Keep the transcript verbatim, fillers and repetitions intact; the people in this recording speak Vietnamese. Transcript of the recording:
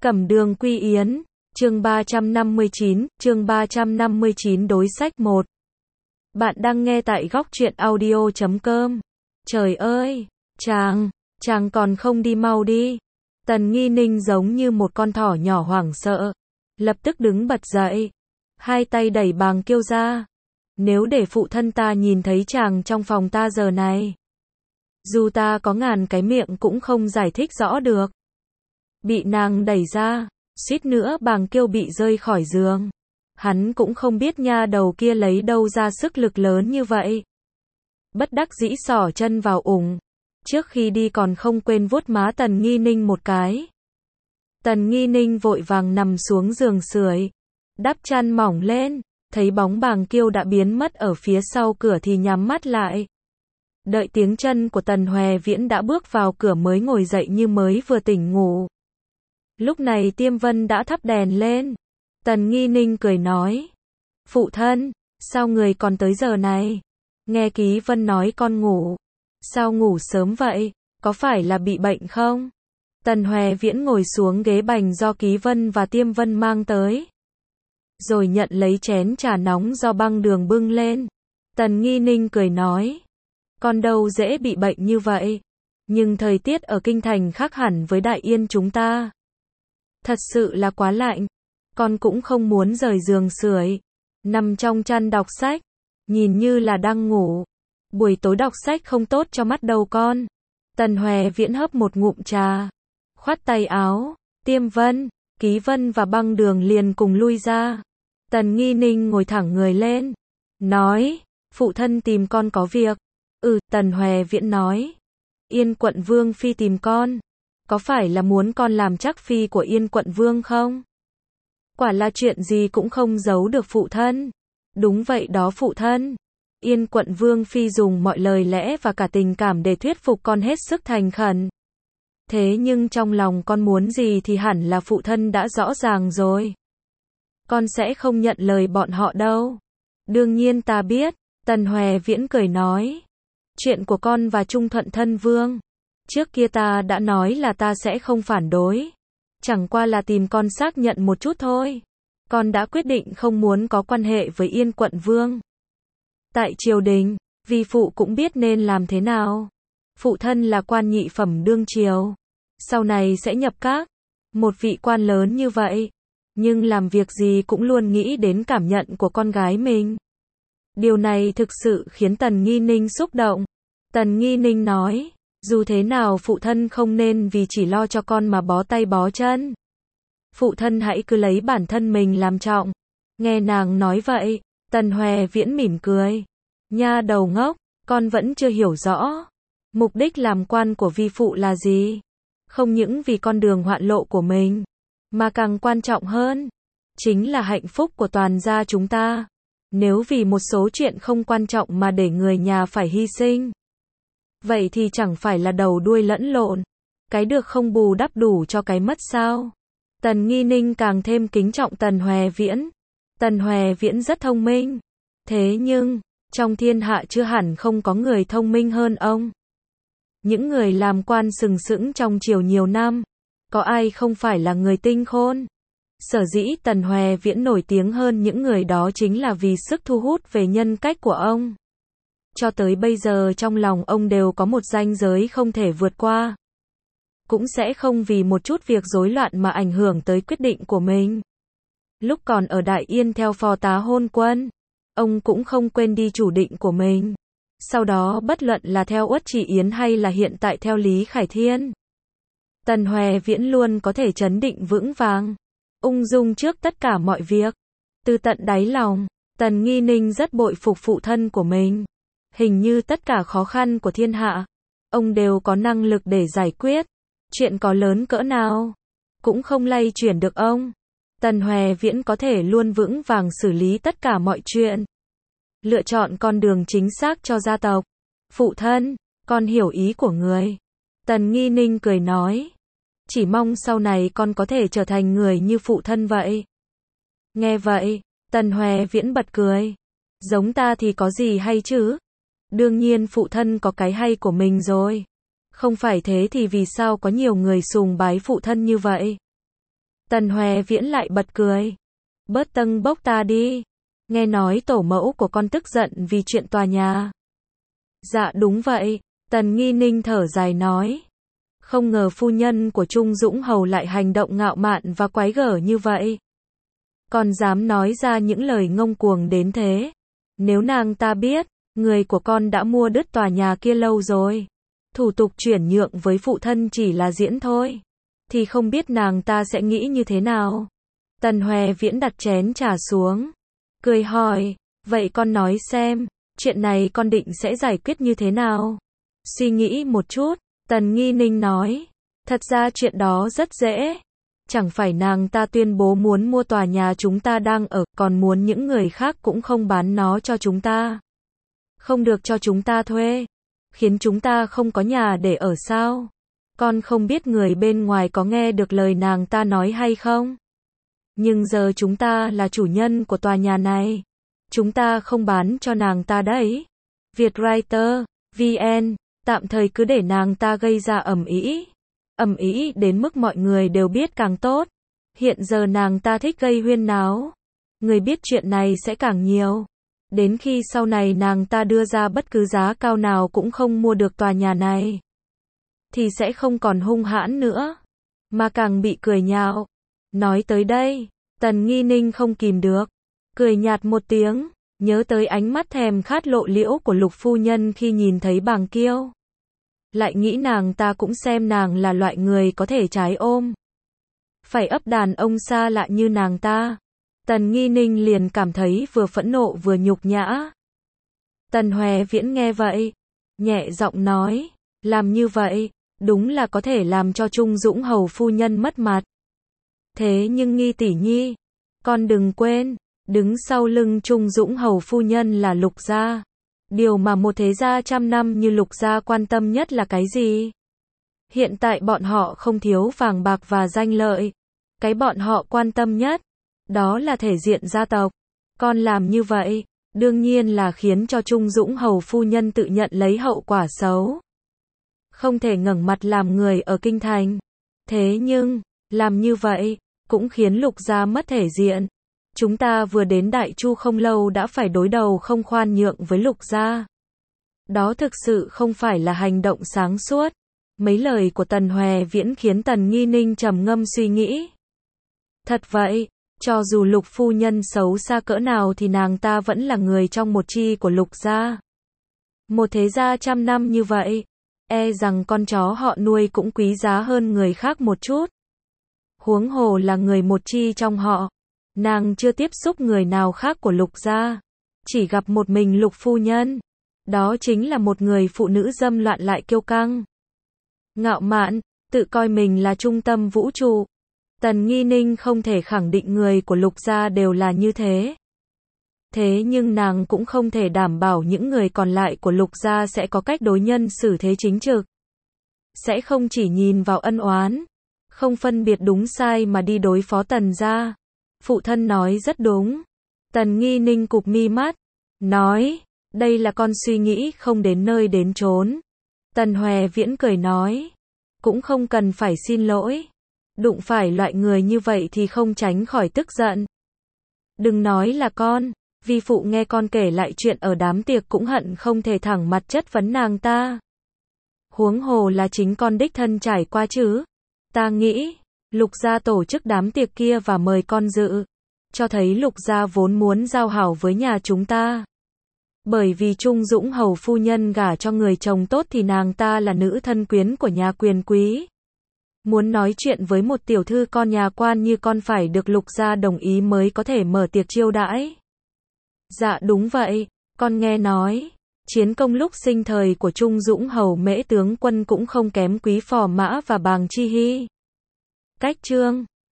Cẩm Đường Quy Yến, chương ba trăm năm mươi chín, chương ba trăm năm mươi chín đối sách một. Bạn đang nghe tại góc truyện audio chấm com. Trời ơi, chàng, chàng còn không đi mau đi. Tần Nghi Ninh giống như một con thỏ nhỏ hoảng sợ, lập tức đứng bật dậy, hai tay đẩy Bàng Kiêu ra. Nếu để phụ thân ta nhìn thấy chàng trong phòng ta giờ này, dù ta có ngàn cái miệng cũng không giải thích rõ được. Bị nàng đẩy ra, suýt nữa Bàng Kiêu bị rơi khỏi giường. Hắn cũng không biết nha đầu kia lấy đâu ra sức lực lớn như vậy. Bất đắc dĩ xỏ chân vào ủng. Trước khi đi còn không quên vuốt má Tần Nghi Ninh một cái. Tần Nghi Ninh vội vàng nằm xuống giường sưởi, đắp chăn mỏng lên, thấy bóng Bàng Kiêu đã biến mất ở phía sau cửa thì nhắm mắt lại. Đợi tiếng chân của Tần Hòe Viễn đã bước vào cửa mới ngồi dậy như mới vừa tỉnh ngủ. Lúc này Tiêm Vân đã thắp đèn lên. Tần Nghi Ninh cười nói: Phụ thân, sao người còn tới giờ này? Nghe Ký Vân nói con ngủ. Sao ngủ sớm vậy? Có phải là bị bệnh không? Tần Hòe Viễn ngồi xuống ghế bành do Ký Vân và Tiêm Vân mang tới, rồi nhận lấy chén trà nóng do Băng Đường bưng lên. Tần Nghi Ninh cười nói: Con đâu dễ bị bệnh như vậy. Nhưng thời tiết ở Kinh Thành khác hẳn với Đại Yên chúng ta. Thật sự là quá lạnh. Con cũng không muốn rời giường sưởi, nằm trong chăn đọc sách, nhìn như là đang ngủ. Buổi tối đọc sách không tốt cho mắt đâu con. Tần Hòe Viễn hấp một ngụm trà, khoát tay áo. Tiêm Vân, Ký Vân và Băng Đường liền cùng lui ra. Tần Nghi Ninh ngồi thẳng người lên, nói: Phụ thân tìm con có việc. Ừ, Tần Hòe Viễn nói. Yên Quận Vương phi tìm con. Có phải là muốn con làm trắc phi của Yên Quận Vương không? Quả là chuyện gì cũng không giấu được phụ thân. Đúng vậy đó phụ thân. Yên Quận Vương phi dùng mọi lời lẽ và cả tình cảm để thuyết phục con hết sức thành khẩn. Thế nhưng trong lòng con muốn gì thì hẳn là phụ thân đã rõ ràng rồi. Con sẽ không nhận lời bọn họ đâu. Đương nhiên ta biết. Tần Hòe Viễn cười nói: Chuyện của con và Trung Thuận Thân Vương, trước kia ta đã nói là ta sẽ không phản đối. Chẳng qua là tìm con xác nhận một chút thôi. Con đã quyết định không muốn có quan hệ với Yên Quận Vương. Tại triều đình, vi phụ cũng biết nên làm thế nào. Phụ thân là quan nhị phẩm đương triều, sau này sẽ nhập các. Một vị quan lớn như vậy, nhưng làm việc gì cũng luôn nghĩ đến cảm nhận của con gái mình. Điều này thực sự khiến Tần Nghi Ninh xúc động. Tần Nghi Ninh nói: Dù thế nào phụ thân không nên vì chỉ lo cho con mà bó tay bó chân. Phụ thân hãy cứ lấy bản thân mình làm trọng. Nghe nàng nói vậy, Tần Hòe Viễn mỉm cười. Nha đầu ngốc, con vẫn chưa hiểu rõ. Mục đích làm quan của vi phụ là gì? Không những vì con đường hoạn lộ của mình, mà càng quan trọng hơn, chính là hạnh phúc của toàn gia chúng ta. Nếu vì một số chuyện không quan trọng mà để người nhà phải hy sinh, vậy thì chẳng phải là đầu đuôi lẫn lộn. Cái được không bù đắp đủ cho cái mất sao? Tần Nghi Ninh càng thêm kính trọng Tần Hòe Viễn. Tần Hòe Viễn rất thông minh. Thế nhưng, trong thiên hạ chưa hẳn không có người thông minh hơn ông. Những người làm quan sừng sững trong triều nhiều năm, có ai không phải là người tinh khôn? Sở dĩ Tần Hòe Viễn nổi tiếng hơn những người đó chính là vì sức thu hút về nhân cách của ông. Cho tới bây giờ trong lòng ông đều có một ranh giới không thể vượt qua. Cũng sẽ không vì một chút việc rối loạn mà ảnh hưởng tới quyết định của mình. Lúc còn ở Đại Yên theo phò tá hôn quân, ông cũng không quên đi chủ định của mình. Sau đó bất luận là theo Uất Chỉ Yến hay là hiện tại theo Lý Khải Thiên, Tần Hòe Viễn luôn có thể trấn định vững vàng, ung dung trước tất cả mọi việc. Từ tận đáy lòng, Tần Nghi Ninh rất bội phục phụ thân của mình. Hình như tất cả khó khăn của thiên hạ, ông đều có năng lực để giải quyết. Chuyện có lớn cỡ nào, cũng không lay chuyển được ông. Tần Hòe Viễn có thể luôn vững vàng xử lý tất cả mọi chuyện, lựa chọn con đường chính xác cho gia tộc. Phụ thân, con hiểu ý của người. Tần Nghi Ninh cười nói: Chỉ mong sau này con có thể trở thành người như phụ thân vậy. Nghe vậy, Tần Hòe Viễn bật cười. Giống ta thì có gì hay chứ? Đương nhiên phụ thân có cái hay của mình rồi. Không phải thế thì vì sao có nhiều người sùng bái phụ thân như vậy? Tần Hoè Viễn lại bật cười. Bớt tâng bốc ta đi. Nghe nói tổ mẫu của con tức giận vì chuyện tòa nhà. Dạ đúng vậy, Tần Nghi Ninh thở dài nói. Không ngờ phu nhân của Trung Dũng Hầu lại hành động ngạo mạn và quái gở như vậy. Còn dám nói ra những lời ngông cuồng đến thế. Nếu nàng ta biết, người của con đã mua đứt tòa nhà kia lâu rồi. Thủ tục chuyển nhượng với phụ thân chỉ là diễn thôi. Thì không biết nàng ta sẽ nghĩ như thế nào. Tần Hoè Viễn đặt chén trà xuống. Cười hỏi, vậy con nói xem, chuyện này con định sẽ giải quyết như thế nào? Suy nghĩ một chút, Tần Nghi Ninh nói, thật ra chuyện đó rất dễ. Chẳng phải nàng ta tuyên bố muốn mua tòa nhà chúng ta đang ở, còn muốn những người khác cũng không bán nó cho chúng ta. Không được cho chúng ta thuê. Khiến chúng ta không có nhà để ở sao? Con không biết người bên ngoài có nghe được lời nàng ta nói hay không? Nhưng giờ chúng ta là chủ nhân của tòa nhà này. Chúng ta không bán cho nàng ta đấy. Vietwriter, vê en, tạm thời cứ để nàng ta gây ra ầm ĩ. Ầm ĩ đến mức mọi người đều biết càng tốt. Hiện giờ nàng ta thích gây huyên náo. Người biết chuyện này sẽ càng nhiều. Đến khi sau này nàng ta đưa ra bất cứ giá cao nào cũng không mua được tòa nhà này. Thì sẽ không còn hung hãn nữa. Mà càng bị cười nhạo. Nói tới đây, Tần Nghi Ninh không kìm được. Cười nhạt một tiếng, nhớ tới ánh mắt thèm khát lộ liễu của Lục phu nhân khi nhìn thấy Bàng Kiêu. Lại nghĩ nàng ta cũng xem nàng là loại người có thể trái ôm. Phải ấp đàn ông xa lạ như nàng ta. Tần Nghi Ninh liền cảm thấy vừa phẫn nộ vừa nhục nhã. Tần Hoè Viễn nghe vậy, nhẹ giọng nói, làm như vậy, đúng là có thể làm cho Trung Dũng Hầu phu nhân mất mặt. Thế nhưng Nghi tỷ nhi, con đừng quên, đứng sau lưng Trung Dũng Hầu phu nhân là Lục gia. Điều mà một thế gia trăm năm như Lục gia quan tâm nhất là cái gì? Hiện tại bọn họ không thiếu vàng bạc và danh lợi. Cái bọn họ quan tâm nhất, đó là thể diện gia tộc. Con làm như vậy, đương nhiên là khiến cho Trung Dũng Hầu phu nhân tự nhận lấy hậu quả xấu. Không thể ngẩng mặt làm người ở kinh thành. Thế nhưng, làm như vậy, cũng khiến Lục gia mất thể diện. Chúng ta vừa đến Đại Chu không lâu đã phải đối đầu không khoan nhượng với Lục gia. Đó thực sự không phải là hành động sáng suốt. Mấy lời của Tần Hoè Viễn khiến Tần Nghi Ninh trầm ngâm suy nghĩ. Thật vậy, cho dù Lục phu nhân xấu xa cỡ nào thì nàng ta vẫn là người trong một chi của Lục gia. Một thế gia trăm năm như vậy, e rằng con chó họ nuôi cũng quý giá hơn người khác một chút. Huống hồ là người một chi trong họ. Nàng chưa tiếp xúc người nào khác của Lục gia, chỉ gặp một mình Lục phu nhân. Đó chính là một người phụ nữ dâm loạn lại kiêu căng, ngạo mạn, tự coi mình là trung tâm vũ trụ. Tần Nghi Ninh không thể khẳng định người của Lục gia đều là như thế. Thế nhưng nàng cũng không thể đảm bảo những người còn lại của Lục gia sẽ có cách đối nhân xử thế chính trực. Sẽ không chỉ nhìn vào ân oán, không phân biệt đúng sai mà đi đối phó Tần gia. Phụ thân nói rất đúng. Tần Nghi Ninh cụp mi mắt, nói, đây là con suy nghĩ không đến nơi đến chốn. Tần Hoè Viễn cười nói, cũng không cần phải xin lỗi. Đụng phải loại người như vậy thì không tránh khỏi tức giận. Đừng nói là con, vi phụ nghe con kể lại chuyện ở đám tiệc cũng hận không thể thẳng mặt chất vấn nàng ta. Huống hồ là chính con đích thân trải qua chứ. Ta nghĩ, Lục gia tổ chức đám tiệc kia và mời con dự, cho thấy Lục gia vốn muốn giao hảo với nhà chúng ta. Bởi vì Trung Dũng Hầu phu nhân gả cho người chồng tốt thì nàng ta là nữ thân quyến của nhà quyền quý. Muốn nói chuyện với một tiểu thư con nhà quan như con phải được Lục gia đồng ý mới có thể mở tiệc chiêu đãi. Dạ đúng vậy, con nghe nói, chiến công lúc sinh thời của Trung Dũng Hầu mễ tướng quân cũng không kém Quý Phò Mã và Bàng Chi Hy. Cách chương